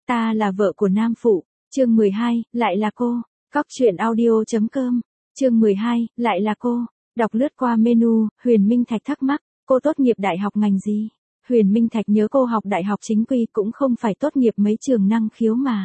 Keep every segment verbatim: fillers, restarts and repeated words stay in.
Ta là vợ của Nam Phụ, chương mười hai, lại là cô. Cóc truyện audio chấm com, chương mười hai, lại là cô. Đọc lướt qua menu, Huyền Minh Thạch thắc mắc, cô tốt nghiệp đại học ngành gì? Huyền Minh Thạch nhớ cô học đại học chính quy cũng không phải tốt nghiệp mấy trường năng khiếu mà.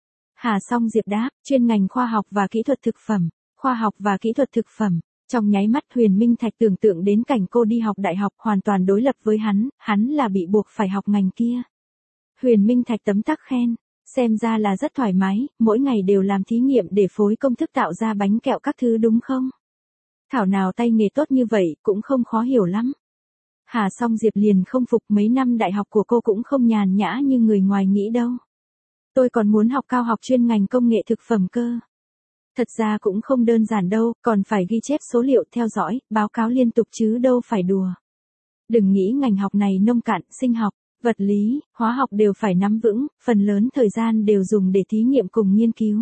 Hà Song Diệp đáp, chuyên ngành khoa học và kỹ thuật thực phẩm, khoa học và kỹ thuật thực phẩm. Trong nháy mắt Huyền Minh Thạch tưởng tượng đến cảnh cô đi học đại học hoàn toàn đối lập với hắn, hắn là bị buộc phải học ngành kia. Huyền Minh Thạch tấm tắc khen, xem ra là rất thoải mái, mỗi ngày đều làm thí nghiệm để phối công thức tạo ra bánh kẹo các thứ đúng không? Thảo nào tay nghề tốt như vậy, cũng không khó hiểu lắm. Hà Song Diệp liền không phục, mấy năm đại học của cô cũng không nhàn nhã như người ngoài nghĩ đâu. Tôi còn muốn học cao học chuyên ngành công nghệ thực phẩm cơ. Thật ra cũng không đơn giản đâu, còn phải ghi chép số liệu, theo dõi, báo cáo liên tục chứ đâu phải đùa. Đừng nghĩ ngành học này nông cạn, sinh học, vật lý, hóa học đều phải nắm vững, phần lớn thời gian đều dùng để thí nghiệm cùng nghiên cứu.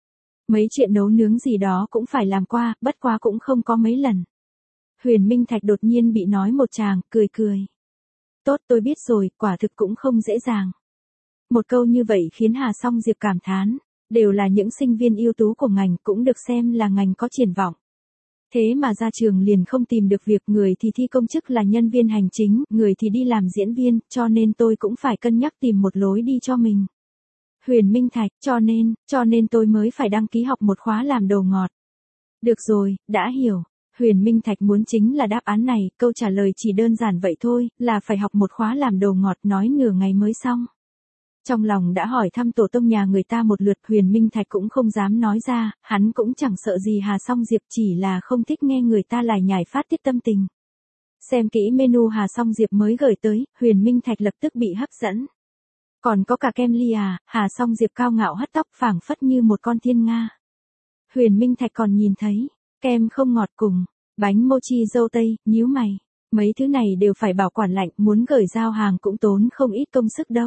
Mấy chuyện nấu nướng gì đó cũng phải làm qua, bất quá cũng không có mấy lần. Huyền Minh Thạch đột nhiên bị nói một tràng, cười cười. Tốt, tôi biết rồi, quả thực cũng không dễ dàng. Một câu như vậy khiến Hà Song Diệp cảm thán, đều là những sinh viên ưu tú của ngành, cũng được xem là ngành có triển vọng. Thế mà ra trường liền không tìm được việc, người thì thi công chức là nhân viên hành chính, người thì đi làm diễn viên, cho nên tôi cũng phải cân nhắc tìm một lối đi cho mình. Huyền Minh Thạch, cho nên, cho nên tôi mới phải đăng ký học một khóa làm đồ ngọt. Được rồi, đã hiểu. Huyền Minh Thạch muốn chính là đáp án này, câu trả lời chỉ đơn giản vậy thôi, là phải học một khóa làm đồ ngọt, nói nửa ngày mới xong. Trong lòng đã hỏi thăm tổ tông nhà người ta một lượt, Huyền Minh Thạch cũng không dám nói ra, hắn cũng chẳng sợ gì Hà Song Diệp, chỉ là không thích nghe người ta lải nhải phát tiết tâm tình. Xem kỹ menu Hà Song Diệp mới gửi tới, Huyền Minh Thạch lập tức bị hấp dẫn. Còn có cả kem ly à? Hà Song Diệp cao ngạo hất tóc, phảng phất như một con thiên nga. Huyền Minh Thạch còn nhìn thấy kem không ngọt cùng bánh mochi dâu tây, nhíu mày. Mấy thứ này đều phải bảo quản lạnh, muốn gửi giao hàng cũng tốn không ít công sức đâu.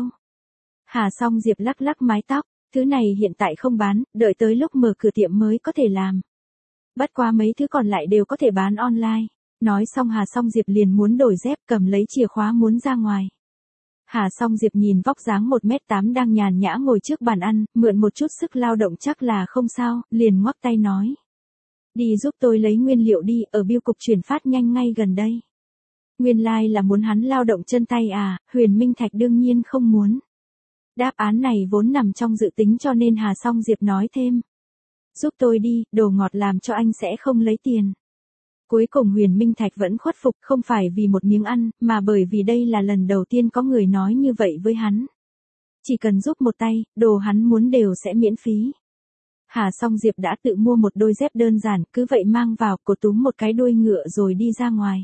Hà Song Diệp lắc lắc mái tóc, thứ này hiện tại không bán, đợi tới lúc mở cửa tiệm mới có thể làm. Bất quá mấy thứ còn lại đều có thể bán online. Nói xong Hà Song Diệp liền muốn đổi dép, cầm lấy chìa khóa muốn ra ngoài. Hà Song Diệp nhìn vóc dáng một mét tám đang nhàn nhã ngồi trước bàn ăn, mượn một chút sức lao động chắc là không sao, liền ngoắc tay nói. Đi giúp tôi lấy nguyên liệu đi, ở bưu cục chuyển phát nhanh ngay gần đây. Nguyên lai like là muốn hắn lao động chân tay à? Huyền Minh Thạch đương nhiên không muốn. Đáp án này vốn nằm trong dự tính cho nên Hà Song Diệp nói thêm. Giúp tôi đi, đồ ngọt làm cho anh sẽ không lấy tiền. Cuối cùng Huyền Minh Thạch vẫn khuất phục, không phải vì một miếng ăn, mà bởi vì đây là lần đầu tiên có người nói như vậy với hắn. Chỉ cần giúp một tay, đồ hắn muốn đều sẽ miễn phí. Hà Song Diệp đã tự mua một đôi dép đơn giản, cứ vậy mang vào, cô túm một cái đuôi ngựa rồi đi ra ngoài.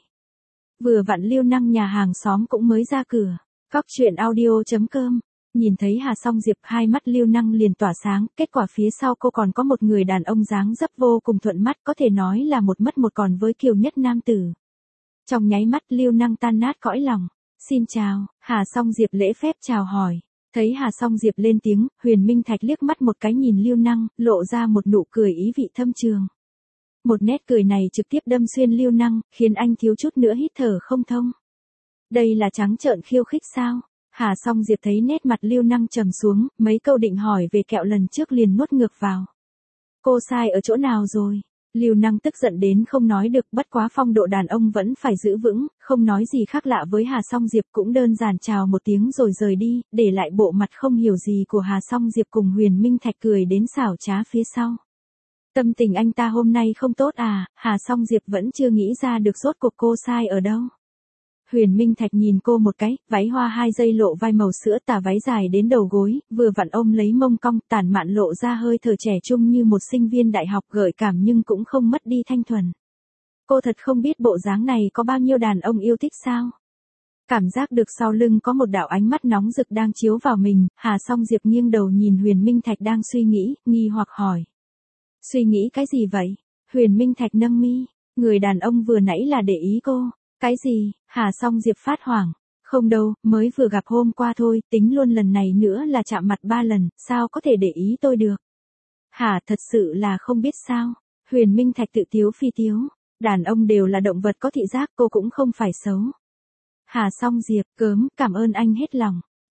Vừa vặn Liêu Năng nhà hàng xóm cũng mới ra cửa. Cóc truyện audio chấm com. Nhìn thấy Hà Song Diệp, hai mắt Liêu Năng liền tỏa sáng, kết quả phía sau cô còn có một người đàn ông dáng dấp vô cùng thuận mắt, có thể nói là một mất một còn với kiều nhất nam tử. Trong nháy mắt Liêu Năng tan nát cõi lòng. Xin chào, Hà Song Diệp lễ phép chào hỏi. Thấy Hà Song Diệp lên tiếng, Huyền Minh Thạch liếc mắt một cái nhìn Liêu Năng, lộ ra một nụ cười ý vị thâm trường. Một nét cười này trực tiếp đâm xuyên Liêu Năng, khiến anh thiếu chút nữa hít thở không thông. Đây là trắng trợn khiêu khích sao? Hà Song Diệp thấy nét mặt Liêu Năng trầm xuống, mấy câu định hỏi về kẹo lần trước liền nuốt ngược vào. Cô sai ở chỗ nào rồi? Liêu Năng tức giận đến không nói được, bất quá phong độ đàn ông vẫn phải giữ vững, không nói gì khác lạ với Hà Song Diệp, cũng đơn giản chào một tiếng rồi rời đi, để lại bộ mặt không hiểu gì của Hà Song Diệp cùng Huyền Minh Thạch cười đến xảo trá phía sau. Tâm tình anh ta hôm nay không tốt à? Hà Song Diệp vẫn chưa nghĩ ra được rốt cuộc cô sai ở đâu. Huyền Minh Thạch nhìn cô một cái, váy hoa hai dây lộ vai màu sữa, tà váy dài đến đầu gối, vừa vặn ôm lấy mông cong, tản mạn lộ ra hơi thở trẻ trung như một sinh viên đại học, gợi cảm nhưng cũng không mất đi thanh thuần. Cô thật không biết bộ dáng này có bao nhiêu đàn ông yêu thích sao? Cảm giác được sau lưng có một đạo ánh mắt nóng rực đang chiếu vào mình, Hà Song Diệp nghiêng đầu nhìn Huyền Minh Thạch đang suy nghĩ, nghi hoặc hỏi. Suy nghĩ cái gì vậy? Huyền Minh Thạch nâng mi, người đàn ông vừa nãy là để ý cô. Cái gì? Hà Song Diệp phát hoảng. Không đâu, mới vừa gặp hôm qua thôi, tính luôn lần này nữa là chạm mặt ba lần, sao có thể để ý tôi được? Hả, thật sự là không biết sao? Huyền Minh Thạch tự tiếu phi tiếu. Đàn ông đều là động vật có thị giác, cô cũng không phải xấu. Hà Song Diệp, cớm, cảm ơn anh hết lòng.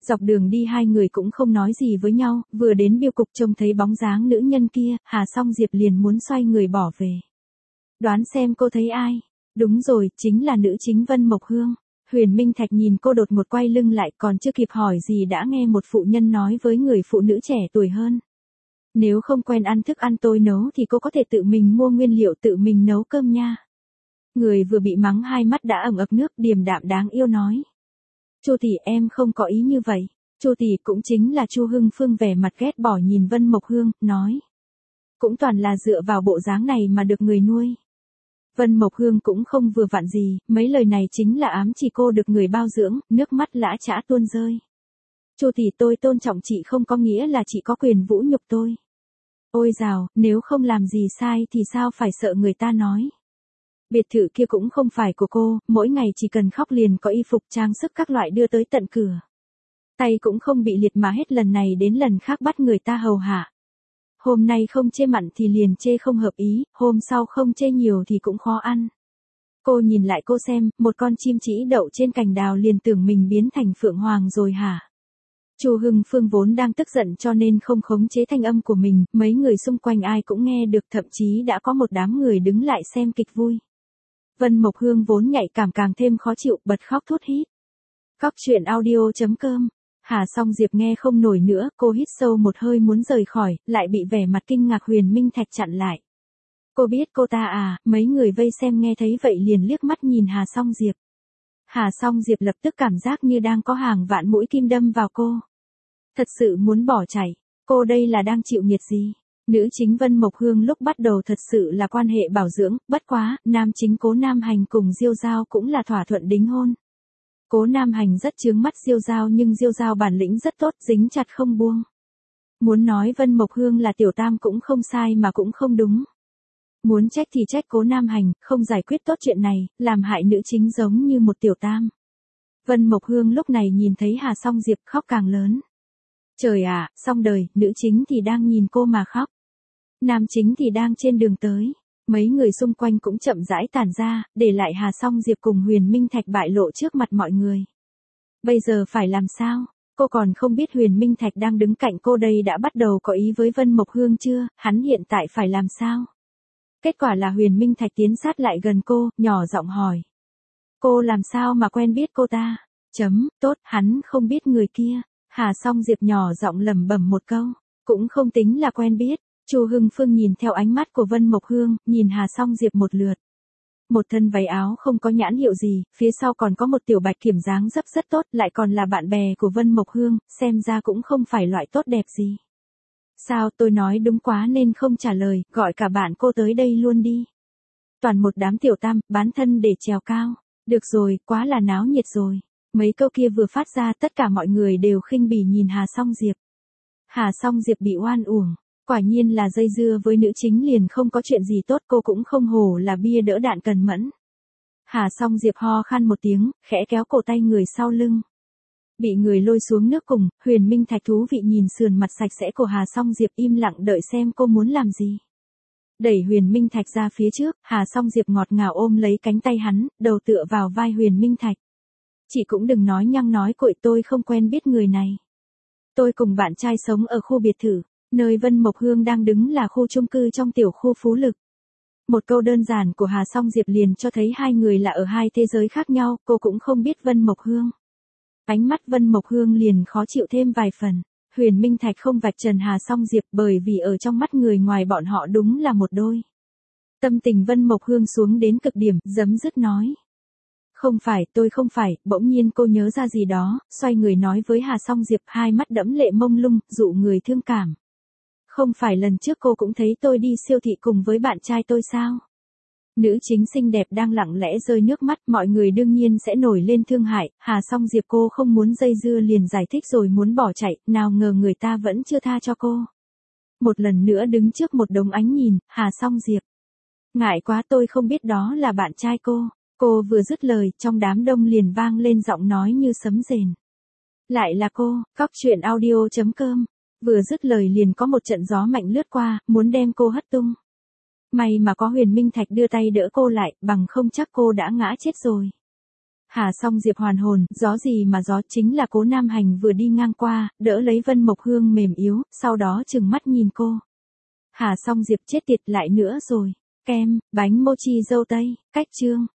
Dọc đường đi hai người cũng không nói gì với nhau, vừa đến biêu cục trông thấy bóng dáng nữ nhân kia, Hà Song Diệp liền muốn xoay người bỏ về. Đoán xem cô thấy ai? Đúng rồi, chính là nữ chính Vân Mộc Hương. Huyền Minh Thạch nhìn cô đột một quay lưng lại, còn chưa kịp hỏi gì đã nghe một phụ nhân nói với người phụ nữ trẻ tuổi hơn. Nếu không quen ăn thức ăn tôi nấu thì cô có thể tự mình mua nguyên liệu tự mình nấu cơm nha. Người vừa bị mắng hai mắt đã ẩn ực nước, điềm đạm đáng yêu nói. Chu tỷ, em không có ý như vậy. Chu tỷ cũng chính là Chu Hưng Phương vẻ mặt ghét bỏ nhìn Vân Mộc Hương, nói. Cũng toàn là dựa vào bộ dáng này mà được người nuôi. Vân Mộc Hương cũng không vừa vặn gì, mấy lời này chính là ám chỉ cô được người bao dưỡng, nước mắt lã chã tuôn rơi. Chu tỷ, tôi tôn trọng chị không có nghĩa là chị có quyền vũ nhục tôi. Ôi dào, nếu không làm gì sai thì sao phải sợ người ta nói. Biệt thự kia cũng không phải của cô, mỗi ngày chỉ cần khóc liền có y phục trang sức các loại đưa tới tận cửa. Tay cũng không bị liệt mà hết lần này đến lần khác bắt người ta hầu hạ. Hôm nay không chê mặn thì liền chê không hợp ý, hôm sau không chê nhiều thì cũng khó ăn. Cô nhìn lại cô xem, một con chim chỉ đậu trên cành đào liền tưởng mình biến thành phượng hoàng rồi hả? Chu Hưng Phương vốn đang tức giận cho nên không khống chế thanh âm của mình, mấy người xung quanh ai cũng nghe được, thậm chí đã có một đám người đứng lại xem kịch vui. Vân Mộc Hương vốn nhạy cảm càng thêm khó chịu, bật khóc thút thít. Cóc truyện audio chấm com. Hà Song Diệp nghe không nổi nữa, cô hít sâu một hơi muốn rời khỏi, lại bị vẻ mặt kinh ngạc Huyền Minh Thạch chặn lại. Cô biết cô ta à? Mấy người vây xem nghe thấy vậy liền liếc mắt nhìn Hà Song Diệp. Hà Song Diệp lập tức cảm giác như đang có hàng vạn mũi kim đâm vào cô. Thật sự muốn bỏ chạy, cô đây là đang chịu nghiệt gì? Nữ chính Vân Mộc Hương lúc bắt đầu thật sự là quan hệ bảo dưỡng, bất quá, nam chính Cố Nam Hành cùng Diêu Giao cũng là thỏa thuận đính hôn. Cố Nam Hành rất chướng mắt Diêu Giao nhưng Diêu Giao bản lĩnh rất tốt, dính chặt không buông. Muốn nói Vân Mộc Hương là tiểu tam cũng không sai mà cũng không đúng. Muốn trách thì trách Cố Nam Hành, không giải quyết tốt chuyện này, làm hại nữ chính giống như một tiểu tam. Vân Mộc Hương lúc này nhìn thấy Hà Song Diệp khóc càng lớn. Trời ạ, à, xong đời, nữ chính thì đang nhìn cô mà khóc. Nam chính thì đang trên đường tới. Mấy người xung quanh cũng chậm rãi tản ra, để lại Hà Song Diệp cùng Huyền Minh Thạch bại lộ trước mặt mọi người. Bây giờ phải làm sao? Cô còn không biết Huyền Minh Thạch đang đứng cạnh cô đây đã bắt đầu có ý với Vân Mộc Hương chưa, hắn hiện tại phải làm sao? Kết quả là Huyền Minh Thạch tiến sát lại gần cô, nhỏ giọng hỏi. Cô làm sao mà quen biết cô ta? Chấm, tốt, hắn không biết người kia. Hà Song Diệp nhỏ giọng lẩm bẩm một câu, cũng không tính là quen biết. Chu Hưng Phương nhìn theo ánh mắt của Vân Mộc Hương, nhìn Hà Song Diệp một lượt. Một thân váy áo không có nhãn hiệu gì, phía sau còn có một tiểu bạch kiểm dáng dấp rất tốt, lại còn là bạn bè của Vân Mộc Hương, xem ra cũng không phải loại tốt đẹp gì. Sao, tôi nói đúng quá nên không trả lời, gọi cả bạn cô tới đây luôn đi. Toàn một đám tiểu tam, bán thân để trèo cao. Được rồi, quá là náo nhiệt rồi. Mấy câu kia vừa phát ra tất cả mọi người đều khinh bỉ nhìn Hà Song Diệp. Hà Song Diệp bị oan uổng. Quả nhiên là dây dưa với nữ chính liền không có chuyện gì tốt, cô cũng không hổ là bia đỡ đạn cần mẫn. Hà Song Diệp ho khan một tiếng, khẽ kéo cổ tay người sau lưng. Bị người lôi xuống nước cùng, Huyền Minh Thạch thú vị nhìn sườn mặt sạch sẽ của Hà Song Diệp im lặng đợi xem cô muốn làm gì. Đẩy Huyền Minh Thạch ra phía trước, Hà Song Diệp ngọt ngào ôm lấy cánh tay hắn, đầu tựa vào vai Huyền Minh Thạch. Chị cũng đừng nói nhăng nói cuội, tôi không quen biết người này. Tôi cùng bạn trai sống ở khu biệt thự. Nơi Vân Mộc Hương đang đứng là khu chung cư trong tiểu khu Phú Lực. Một câu đơn giản của Hà Song Diệp liền cho thấy hai người là ở hai thế giới khác nhau, cô cũng không biết Vân Mộc Hương. Ánh mắt Vân Mộc Hương liền khó chịu thêm vài phần. Huyền Minh Thạch không vạch trần Hà Song Diệp bởi vì ở trong mắt người ngoài bọn họ đúng là một đôi. Tâm tình Vân Mộc Hương xuống đến cực điểm, giấm dứt nói. Không phải, tôi không phải, bỗng nhiên cô nhớ ra gì đó, xoay người nói với Hà Song Diệp, hai mắt đẫm lệ mông lung, dụ người thương cảm. Không phải lần trước cô cũng thấy tôi đi siêu thị cùng với bạn trai tôi sao? Nữ chính xinh đẹp đang lặng lẽ rơi nước mắt, mọi người đương nhiên sẽ nổi lên thương hại, Hà Song Diệp cô không muốn dây dưa liền giải thích rồi muốn bỏ chạy, nào ngờ người ta vẫn chưa tha cho cô. Một lần nữa đứng trước một đống ánh nhìn, Hà Song Diệp. Ngại quá, tôi không biết đó là bạn trai cô. Cô vừa dứt lời, trong đám đông liền vang lên giọng nói như sấm rền. Lại là cô, cóc truyện audio chấm com. Vừa dứt lời liền có một trận gió mạnh lướt qua, muốn đem cô hất tung. May mà có Huyền Minh Thạch đưa tay đỡ cô lại, bằng không chắc cô đã ngã chết rồi. Hà Song Diệp hoàn hồn, gió gì mà gió, chính là Cố Nam Hành vừa đi ngang qua, đỡ lấy Vân Mộc Hương mềm yếu, sau đó trừng mắt nhìn cô. Hà Song Diệp chết tiệt lại nữa rồi. Kem, bánh mochi dâu tây, cách chương.